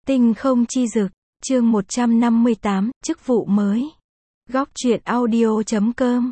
Tinh không chi dực, chương 158, chức vụ mới. Góc truyện audio.com.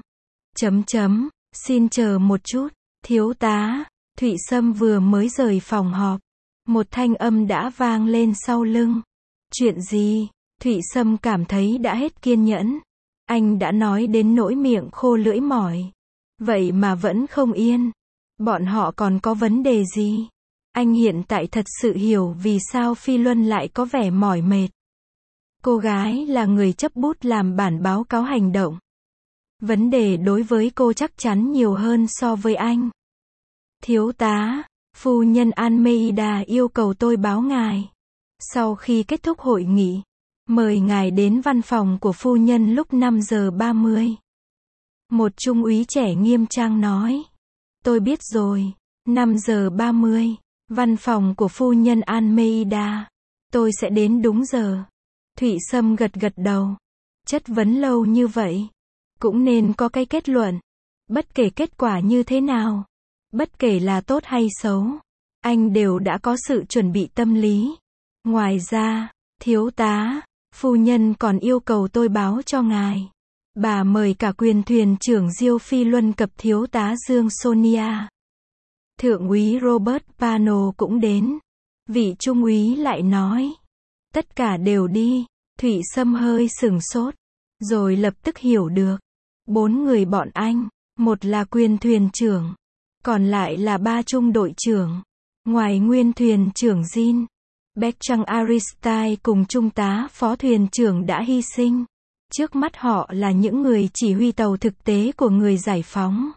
Xin chờ một chút, thiếu tá. Thụy Sâm vừa mới rời phòng họp. Một thanh âm đã vang lên sau lưng. Chuyện gì? Thụy Sâm cảm thấy đã hết kiên nhẫn. Anh đã nói đến nỗi miệng khô lưỡi mỏi. Vậy mà vẫn không yên. Bọn họ còn có vấn đề gì? Anh hiện tại thật sự hiểu vì sao Phi Luân lại có vẻ mỏi mệt. Cô gái là người chấp bút làm bản báo cáo hành động. Vấn đề đối với cô chắc chắn nhiều hơn so với anh. Thiếu tá, phu nhân Almeida yêu cầu tôi báo ngài. Sau khi kết thúc hội nghị, mời ngài đến văn phòng của phu nhân lúc 5 giờ 30. Một trung úy trẻ nghiêm trang nói. Tôi biết rồi, 5 giờ 30, văn phòng của phu nhân Almeida. Tôi sẽ đến đúng giờ. Thụy Sâm gật gật đầu. Chất vấn lâu như vậy, cũng nên có cái kết luận. Bất kể kết quả như thế nào, bất kể là tốt hay xấu, anh đều đã có sự chuẩn bị tâm lý. Ngoài ra, thiếu tá, phu nhân còn yêu cầu tôi báo cho ngài. Bà mời cả quyền thuyền trưởng Diêu Phi Luân cập thiếu tá Dương Sonia. Thượng úy Robert Pano cũng đến. Vị trung úy lại nói. Tất cả đều đi. Thụy Sâm hơi sửng sốt. Rồi lập tức hiểu được. 4 người bọn anh. Một là quyền thuyền trưởng. Còn lại là 3 trung đội trưởng. Ngoài nguyên thuyền trưởng Jin, Bertrand Aristide cùng trung tá phó thuyền trưởng đã hy sinh. Trước mắt họ là những người chỉ huy tàu thực tế của người giải phóng.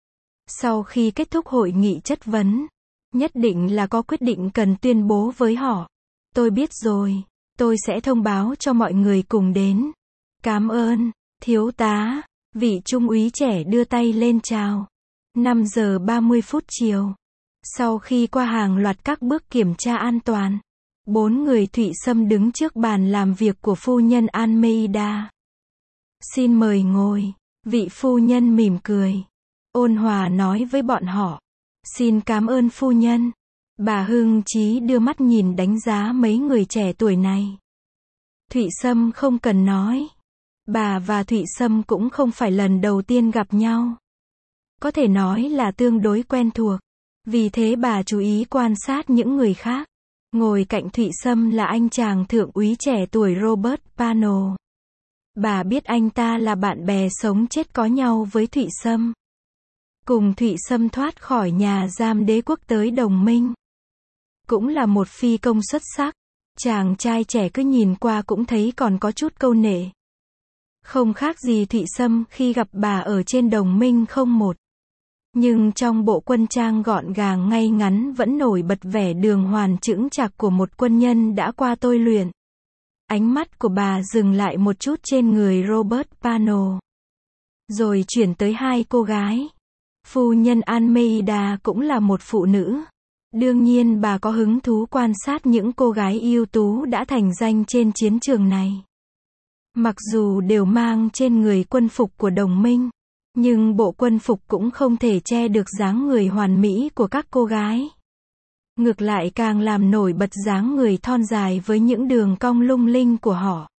Sau khi kết thúc hội nghị chất vấn, nhất định là có quyết định cần tuyên bố với họ. Tôi biết rồi, tôi sẽ thông báo cho mọi người cùng đến. Cảm ơn, thiếu tá. Vị trung úy trẻ đưa tay lên chào. 5 giờ 30 phút chiều. Sau khi qua hàng loạt các bước kiểm tra an toàn, 4 người Thụy Sâm đứng trước bàn làm việc của phu nhân Almeida. Xin mời ngồi. Vị phu nhân mỉm cười, ôn hòa nói với bọn họ. Xin cảm ơn phu nhân. Bà hưng trí đưa mắt nhìn đánh giá mấy người trẻ tuổi này. Thụy Sâm không cần nói. Bà và Thụy Sâm cũng không phải lần đầu tiên gặp nhau. Có thể nói là tương đối quen thuộc. Vì thế bà chú ý quan sát những người khác. Ngồi cạnh Thụy Sâm là anh chàng thượng úy trẻ tuổi Robert Pano. Bà biết anh ta là bạn bè sống chết có nhau với Thụy Sâm. Cùng Thụy Sâm thoát khỏi nhà giam đế quốc tới đồng minh. Cũng là một phi công xuất sắc. Chàng trai trẻ cứ nhìn qua cũng thấy còn có chút câu nệ. Không khác gì Thụy Sâm khi gặp bà ở trên đồng minh 01. Nhưng trong bộ quân trang gọn gàng ngay ngắn vẫn nổi bật vẻ đường hoàn chững chạc của một quân nhân đã qua tôi luyện. Ánh mắt của bà dừng lại một chút trên người Robert Pano. Rồi chuyển tới 2 cô gái. Phu nhân Almeida cũng là một phụ nữ. Đương nhiên bà có hứng thú quan sát những cô gái ưu tú đã thành danh trên chiến trường này. Mặc dù đều mang trên người quân phục của đồng minh, nhưng bộ quân phục cũng không thể che được dáng người hoàn mỹ của các cô gái. Ngược lại càng làm nổi bật dáng người thon dài với những đường cong lung linh của họ.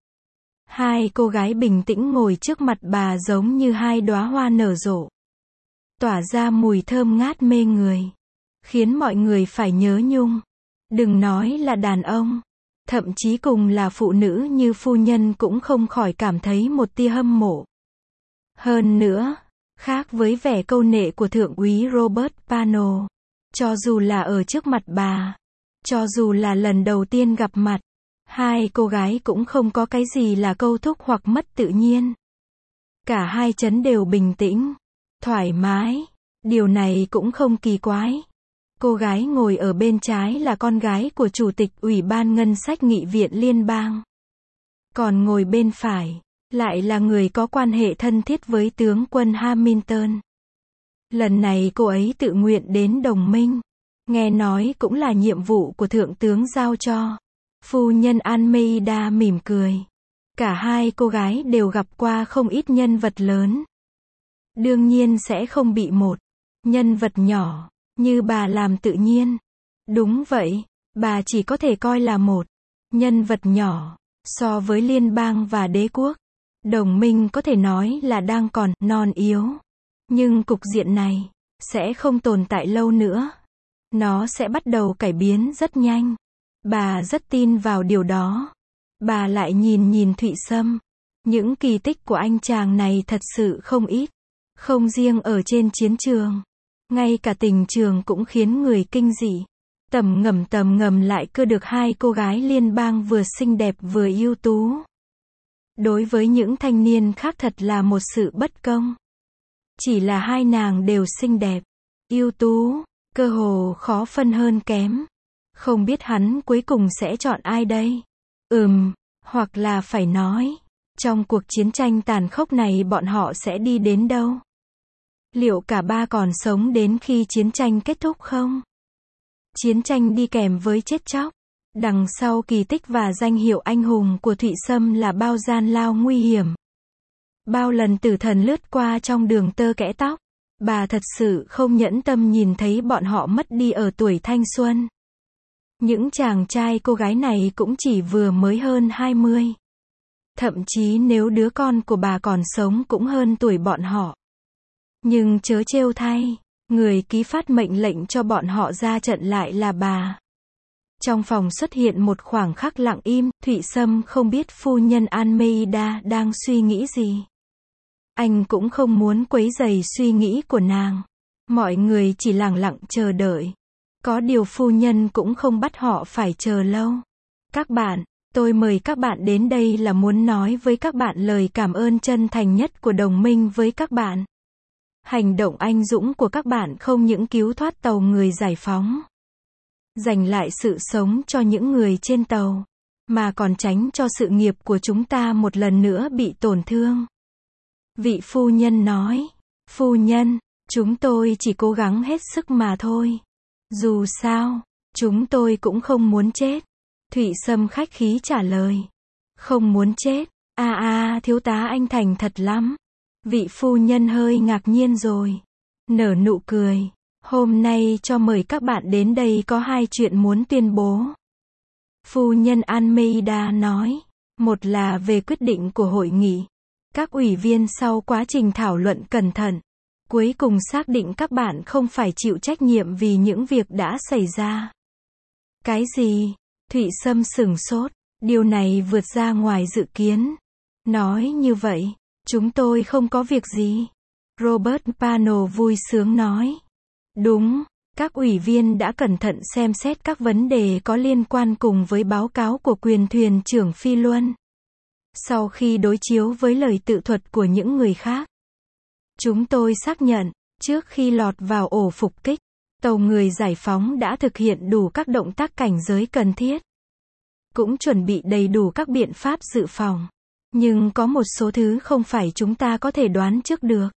2 cô gái bình tĩnh ngồi trước mặt bà giống như 2 đóa hoa nở rộ. Tỏa ra mùi thơm ngát mê người. Khiến mọi người phải nhớ nhung. Đừng nói là đàn ông. Thậm chí cùng là phụ nữ như phu nhân cũng không khỏi cảm thấy một tia hâm mộ. Hơn nữa, khác với vẻ câu nệ của thượng úy Robert Pano. Cho dù là ở trước mặt bà, cho dù là lần đầu tiên gặp mặt, 2 cô gái cũng không có cái gì là câu thúc hoặc mất tự nhiên. Cả hai chấn đều bình tĩnh, thoải mái. Điều này cũng không kỳ quái. Cô gái ngồi ở bên trái là con gái của Chủ tịch Ủy ban Ngân sách Nghị viện Liên bang. Còn ngồi bên phải, lại là người có quan hệ thân thiết với tướng quân Hamilton. Lần này cô ấy tự nguyện đến đồng minh. Nghe nói cũng là nhiệm vụ của thượng tướng giao cho. Phu nhân Almeida mỉm cười. Cả 2 cô gái đều gặp qua không ít nhân vật lớn. Đương nhiên sẽ không bị một nhân vật nhỏ như bà làm tự nhiên. Đúng vậy, bà chỉ có thể coi là một nhân vật nhỏ. So với liên bang và đế quốc, đồng minh có thể nói là đang còn non yếu. Nhưng cục diện này sẽ không tồn tại lâu nữa. Nó sẽ bắt đầu cải biến rất nhanh. Bà rất tin vào điều đó. Bà lại nhìn Thụy Sâm. Những kỳ tích của anh chàng này thật sự không ít. Không riêng ở trên chiến trường. Ngay cả tình trường cũng khiến người kinh dị. Tầm ngầm lại cưa được hai cô gái liên bang vừa xinh đẹp vừa ưu tú. Đối với những thanh niên khác thật là một sự bất công. Chỉ là hai nàng đều xinh đẹp, ưu tú, cơ hồ khó phân hơn kém. Không biết hắn cuối cùng sẽ chọn ai đây? Hoặc là phải nói, trong cuộc chiến tranh tàn khốc này bọn họ sẽ đi đến đâu? Liệu cả ba còn sống đến khi chiến tranh kết thúc không? Chiến tranh đi kèm với chết chóc. Đằng sau kỳ tích và danh hiệu anh hùng của Thụy Sâm là bao gian lao nguy hiểm. Bao lần tử thần lướt qua trong đường tơ kẽ tóc. Bà thật sự không nhẫn tâm nhìn thấy bọn họ mất đi ở tuổi thanh xuân. Những chàng trai cô gái này cũng chỉ vừa mới hơn 20. Thậm chí nếu đứa con của bà còn sống cũng hơn tuổi bọn họ. Nhưng chớ trêu thay, người ký phát mệnh lệnh cho bọn họ ra trận lại là bà. Trong phòng xuất hiện một khoảng khắc lặng im, Thụy Sâm không biết phu nhân Almeida đang suy nghĩ gì. Anh cũng không muốn quấy rầy suy nghĩ của nàng. Mọi người chỉ lặng lặng chờ đợi. Có điều phu nhân cũng không bắt họ phải chờ lâu. Các bạn, tôi mời các bạn đến đây là muốn nói với các bạn lời cảm ơn chân thành nhất của đồng minh với các bạn. Hành động anh dũng của các bạn không những cứu thoát tàu người giải phóng, giành lại sự sống cho những người trên tàu, mà còn tránh cho sự nghiệp của chúng ta một lần nữa bị tổn thương. Vị phu nhân nói, phu nhân, chúng tôi chỉ cố gắng hết sức mà thôi. Dù sao, chúng tôi cũng không muốn chết. Thụy Sâm khách khí trả lời. Không muốn chết, thiếu tá anh thành thật lắm. Vị phu nhân hơi ngạc nhiên rồi. Nở nụ cười. Hôm nay cho mời các bạn đến đây có hai chuyện muốn tuyên bố. Phu nhân Almeida nói. Một là về quyết định của hội nghị. Các ủy viên sau quá trình thảo luận cẩn thận, cuối cùng xác định các bạn không phải chịu trách nhiệm vì những việc đã xảy ra. Cái gì? Thụy Sâm sửng sốt. Điều này vượt ra ngoài dự kiến. Nói như vậy, chúng tôi không có việc gì. Robert Pano vui sướng nói. Đúng, các ủy viên đã cẩn thận xem xét các vấn đề có liên quan cùng với báo cáo của quyền thuyền trưởng Phi Luân. Sau khi đối chiếu với lời tự thuật của những người khác, chúng tôi xác nhận, trước khi lọt vào ổ phục kích, tàu người giải phóng đã thực hiện đủ các động tác cảnh giới cần thiết. Cũng chuẩn bị đầy đủ các biện pháp dự phòng. Nhưng có một số thứ không phải chúng ta có thể đoán trước được.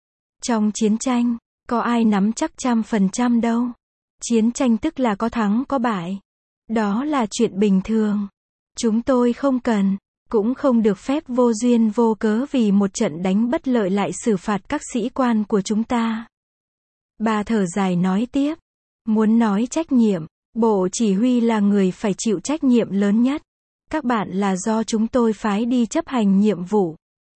Trong chiến tranh, có ai nắm chắc 100% đâu. Chiến tranh tức là có thắng có bại. Đó là chuyện bình thường. Chúng tôi không cần, cũng không được phép vô duyên vô cớ vì một trận đánh bất lợi lại xử phạt các sĩ quan của chúng ta. Bà thở dài nói tiếp. Muốn nói trách nhiệm, bộ chỉ huy là người phải chịu trách nhiệm lớn nhất. Các bạn là do chúng tôi phái đi chấp hành nhiệm vụ.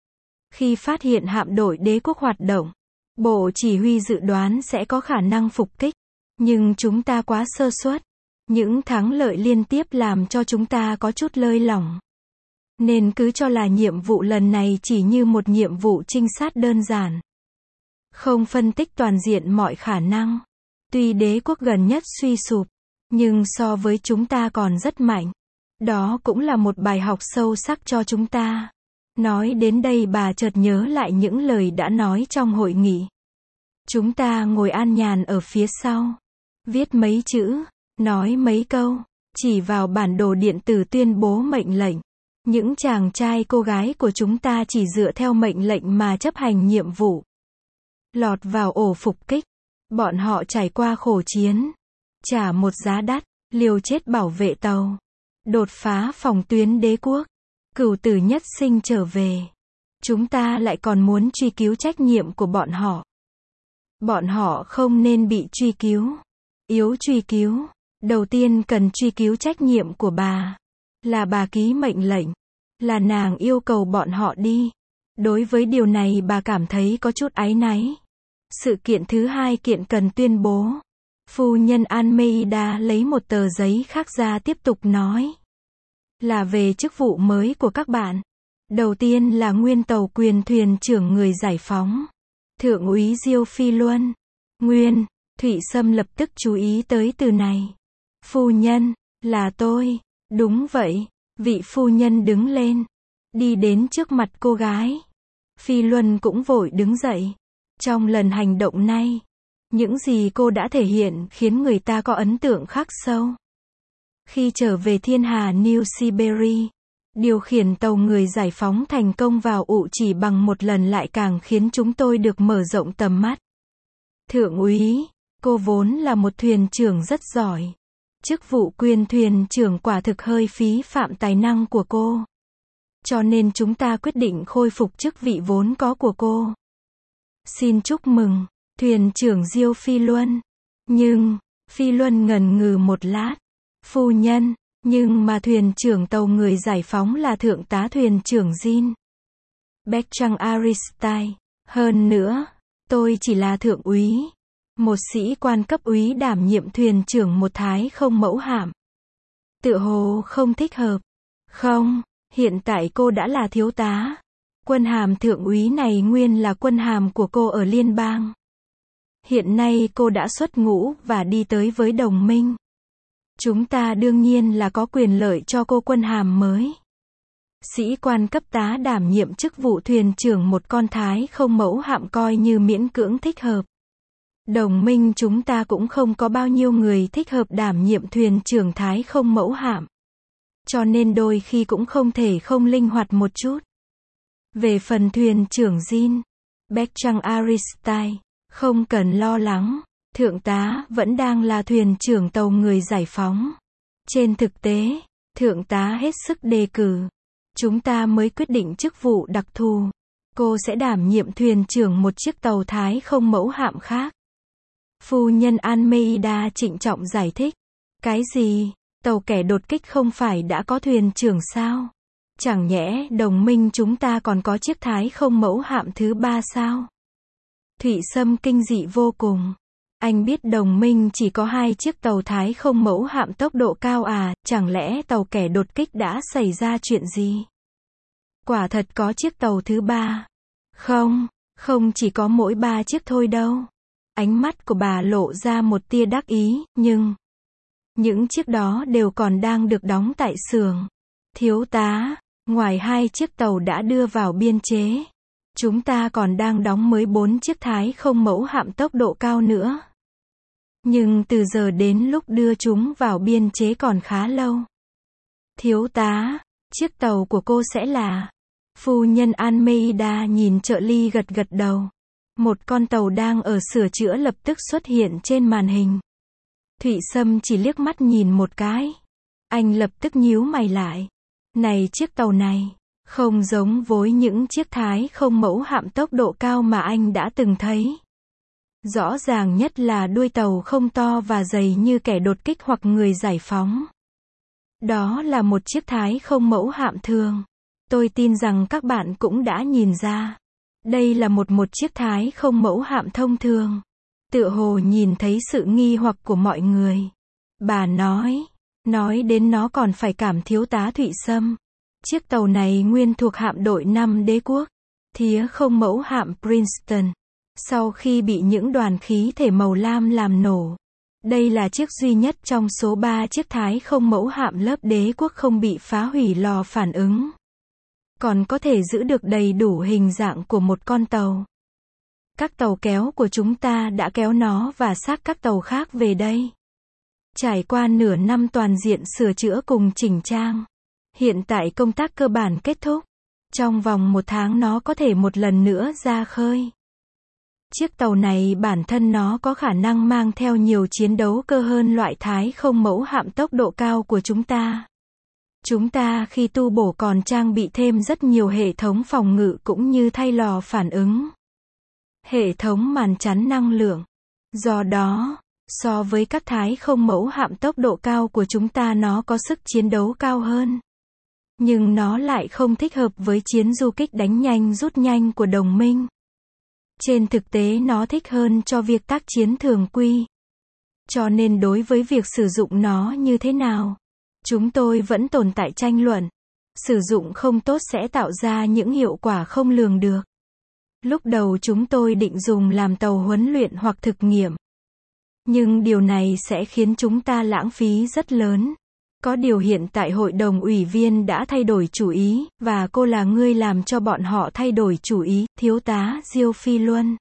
Khi phát hiện hạm đội đế quốc hoạt động, bộ chỉ huy dự đoán sẽ có khả năng phục kích. Nhưng chúng ta quá sơ suất. Những thắng lợi liên tiếp làm cho chúng ta có chút lơi lỏng. Nên cứ cho là nhiệm vụ lần này chỉ như một nhiệm vụ trinh sát đơn giản. Không phân tích toàn diện mọi khả năng. Tuy đế quốc gần nhất suy sụp, nhưng so với chúng ta còn rất mạnh. Đó cũng là một bài học sâu sắc cho chúng ta. Nói đến đây bà chợt nhớ lại những lời đã nói trong hội nghị. Chúng ta ngồi an nhàn ở phía sau. Viết mấy chữ, nói mấy câu, chỉ vào bản đồ điện tử tuyên bố mệnh lệnh. Những chàng trai cô gái của chúng ta chỉ dựa theo mệnh lệnh mà chấp hành nhiệm vụ. Lọt vào ổ phục kích. Bọn họ trải qua khổ chiến. Trả một giá đắt, liều chết bảo vệ tàu. Đột phá phòng tuyến đế quốc. Cửu tử nhất sinh trở về. Chúng ta lại còn muốn truy cứu trách nhiệm của bọn họ. Bọn họ không nên bị truy cứu. Yếu truy cứu. Đầu tiên cần truy cứu trách nhiệm của bà. Là bà ký mệnh lệnh. Là nàng yêu cầu bọn họ đi. Đối với điều này bà cảm thấy có chút áy náy. Sự kiện thứ hai kiện cần tuyên bố. Phu nhân Almeida lấy một tờ giấy khác ra tiếp tục nói. Là về chức vụ mới của các bạn. Đầu tiên là nguyên tàu quyền thuyền trưởng người giải phóng. Thượng úy Diêu Phi Luân. Nguyên, Thụy Sâm lập tức chú ý tới từ này. Phu nhân, là tôi. Đúng vậy. Vị phu nhân đứng lên. Đi đến trước mặt cô gái. Phi Luân cũng vội đứng dậy. Trong lần hành động này, những gì cô đã thể hiện khiến người ta có ấn tượng khắc sâu. Khi trở về thiên hà New Siberia, điều khiển tàu người giải phóng thành công vào ụ chỉ bằng một lần lại càng khiến chúng tôi được mở rộng tầm mắt. Thượng úy, cô vốn là một thuyền trưởng rất giỏi. Chức vụ quyền thuyền trưởng quả thực hơi phí phạm tài năng của cô. Cho nên chúng ta quyết định khôi phục chức vị vốn có của cô. Xin chúc mừng, thuyền trưởng Diêu Phi Luân. Nhưng, Phi Luân ngần ngừ một lát. Phu nhân, nhưng mà thuyền trưởng tàu người giải phóng là thượng tá thuyền trưởng Jin Bertrand Aristide. Hơn nữa, tôi chỉ là thượng úy. Một sĩ quan cấp úy đảm nhiệm thuyền trưởng một thái không mẫu hạm. Tựa hồ không thích hợp. Không, hiện tại cô đã là thiếu tá. Quân hàm thượng úy này nguyên là quân hàm của cô ở liên bang. Hiện nay cô đã xuất ngũ và đi tới với đồng minh. Chúng ta đương nhiên là có quyền lợi cho cô quân hàm mới. Sĩ quan cấp tá đảm nhiệm chức vụ thuyền trưởng một con thái không mẫu hạm coi như miễn cưỡng thích hợp. Đồng minh chúng ta cũng không có bao nhiêu người thích hợp đảm nhiệm thuyền trưởng thái không mẫu hạm. Cho nên đôi khi cũng không thể không linh hoạt một chút. Về phần thuyền trưởng Jin Bertrand Aristide, không cần lo lắng. Thượng tá vẫn đang là thuyền trưởng tàu người giải phóng. Trên thực tế, thượng tá hết sức đề cử. Chúng ta mới quyết định chức vụ đặc thù. Cô sẽ đảm nhiệm thuyền trưởng một chiếc tàu thái không mẫu hạm khác. Phu nhân Almeida trịnh trọng giải thích. Cái gì? Tàu kẻ đột kích không phải đã có thuyền trưởng sao? Chẳng nhẽ đồng minh chúng ta còn có chiếc thái không mẫu hạm thứ ba sao? Thụy Sâm kinh dị vô cùng. Anh biết đồng minh chỉ có 2 chiếc tàu thái không mẫu hạm tốc độ cao à, chẳng lẽ tàu kẻ đột kích đã xảy ra chuyện gì? Quả thật có chiếc tàu thứ ba. Không chỉ có mỗi 3 chiếc thôi đâu. Ánh mắt của bà lộ ra một tia đắc ý, nhưng những chiếc đó đều còn đang được đóng tại xưởng. Thiếu tá, ngoài 2 chiếc tàu đã đưa vào biên chế, chúng ta còn đang đóng mới 4 chiếc thái không mẫu hạm tốc độ cao nữa. Nhưng từ giờ đến lúc đưa chúng vào biên chế còn khá lâu. Thiếu tá, chiếc tàu của cô sẽ là... Phu nhân Almeida nhìn trợ lý gật gật đầu. Một con tàu đang ở sửa chữa lập tức xuất hiện trên màn hình. Thụy Sâm chỉ liếc mắt nhìn một cái. Anh lập tức nhíu mày lại. Này, chiếc tàu này không giống với những chiếc thái không mẫu hạm tốc độ cao mà anh đã từng thấy. Rõ ràng nhất là đuôi tàu không to và dày như kẻ đột kích hoặc người giải phóng. Đó là một chiếc thái không mẫu hạm thường. Tôi tin rằng các bạn cũng đã nhìn ra. Đây là một chiếc thái không mẫu hạm thông thường. Tựa hồ nhìn thấy sự nghi hoặc của mọi người. Bà nói đến nó còn phải cảm thiếu tá Thụy Sâm. Chiếc tàu này nguyên thuộc hạm đội 5 đế quốc. Thía không mẫu hạm Princeton. Sau khi bị những đoàn khí thể màu lam làm nổ. Đây là chiếc duy nhất trong số 3 chiếc thái không mẫu hạm lớp đế quốc không bị phá hủy lò phản ứng. Còn có thể giữ được đầy đủ hình dạng của một con tàu. Các tàu kéo của chúng ta đã kéo nó và xác các tàu khác về đây. Trải qua nửa năm toàn diện sửa chữa cùng chỉnh trang. Hiện tại công tác cơ bản kết thúc. Trong vòng 1 tháng nó có thể một lần nữa ra khơi. Chiếc tàu này bản thân nó có khả năng mang theo nhiều chiến đấu cơ hơn loại thái không mẫu hạm tốc độ cao của chúng ta. Chúng ta khi tu bổ còn trang bị thêm rất nhiều hệ thống phòng ngự cũng như thay lò phản ứng. Hệ thống màn chắn năng lượng. Do đó, so với các thái không mẫu hạm tốc độ cao của chúng ta nó có sức chiến đấu cao hơn. Nhưng nó lại không thích hợp với chiến du kích đánh nhanh rút nhanh của đồng minh. Trên thực tế nó thích hơn cho việc tác chiến thường quy. Cho nên đối với việc sử dụng nó như thế nào, chúng tôi vẫn tồn tại tranh luận. Sử dụng không tốt sẽ tạo ra những hiệu quả không lường được. Lúc đầu chúng tôi định dùng làm tàu huấn luyện hoặc thực nghiệm. Nhưng điều này sẽ khiến chúng ta lãng phí rất lớn. Có điều hiện tại hội đồng ủy viên đã thay đổi chủ ý, và cô là người làm cho bọn họ thay đổi chủ ý, thiếu tá Diêu Phi Luân.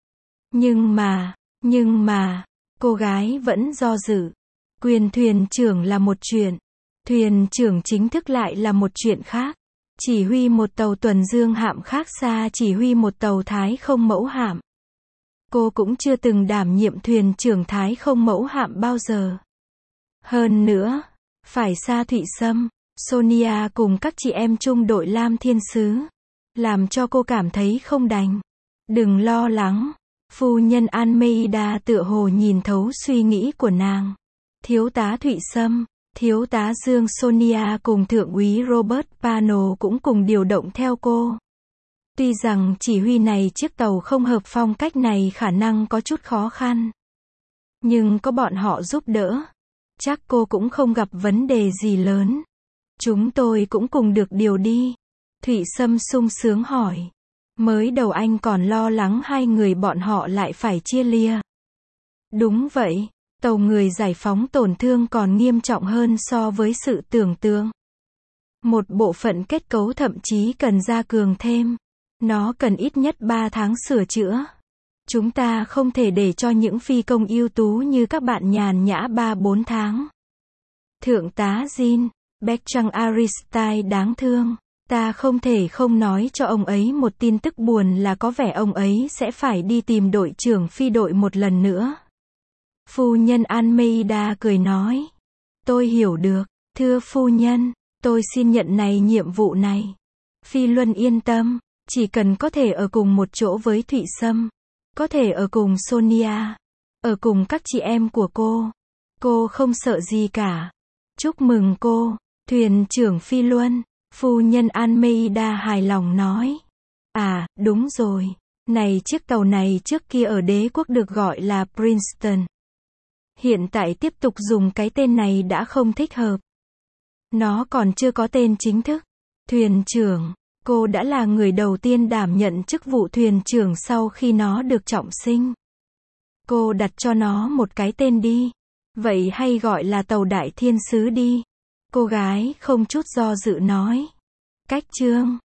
Nhưng mà, cô gái vẫn do dự. Quyền thuyền trưởng là một chuyện. Thuyền trưởng chính thức lại là một chuyện khác. Chỉ huy một tàu tuần dương hạm khác xa chỉ huy một tàu Thái không mẫu hạm. Cô cũng chưa từng đảm nhiệm thuyền trưởng Thái không mẫu hạm bao giờ. Hơn nữa, phải xa Thụy Sâm, Sonia cùng các chị em chung đội Lam Thiên Sứ. Làm cho cô cảm thấy không đành. Đừng lo lắng. Phu nhân Almeida tựa hồ nhìn thấu suy nghĩ của nàng. Thiếu tá Thụy Sâm, thiếu tá Dương Sonia cùng thượng úy Robert Pano cũng cùng điều động theo cô. Tuy rằng chỉ huy này chiếc tàu không hợp phong cách này khả năng có chút khó khăn. Nhưng có bọn họ giúp đỡ. Chắc cô cũng không gặp vấn đề gì lớn. Chúng tôi cũng cùng được điều đi. Thụy Sâm sung sướng hỏi. Mới đầu anh còn lo lắng hai người bọn họ lại phải chia lia. Đúng vậy, tàu người giải phóng tổn thương còn nghiêm trọng hơn so với sự tưởng tượng. Một bộ phận kết cấu thậm chí cần gia cường thêm. Nó cần ít nhất 3 tháng sửa chữa. Chúng ta không thể để cho những phi công ưu tú như các bạn nhàn nhã 3-4 tháng. Thượng tá Jean, Bertrand Aristide đáng thương. Ta không thể không nói cho ông ấy một tin tức buồn là có vẻ ông ấy sẽ phải đi tìm đội trưởng phi đội một lần nữa. Phu nhân Almeida cười nói. Tôi hiểu được, thưa phu nhân, tôi xin nhận nhiệm vụ này. Phi Luân yên tâm, chỉ cần có thể ở cùng một chỗ với Thụy Sâm, có thể ở cùng Sonia, ở cùng các chị em của cô không sợ gì cả. Chúc mừng cô, thuyền trưởng Phi Luân. Phu nhân Almeida hài lòng nói. À, đúng rồi. Này chiếc tàu này trước kia ở đế quốc được gọi là Princeton. Hiện tại tiếp tục dùng cái tên này đã không thích hợp. Nó còn chưa có tên chính thức. Thuyền trưởng, cô đã là người đầu tiên đảm nhận chức vụ thuyền trưởng sau khi nó được trọng sinh. Cô đặt cho nó một cái tên đi. Vậy hay gọi là tàu Đại Thiên Sứ đi. Cô gái không chút do dự nói. Cách chương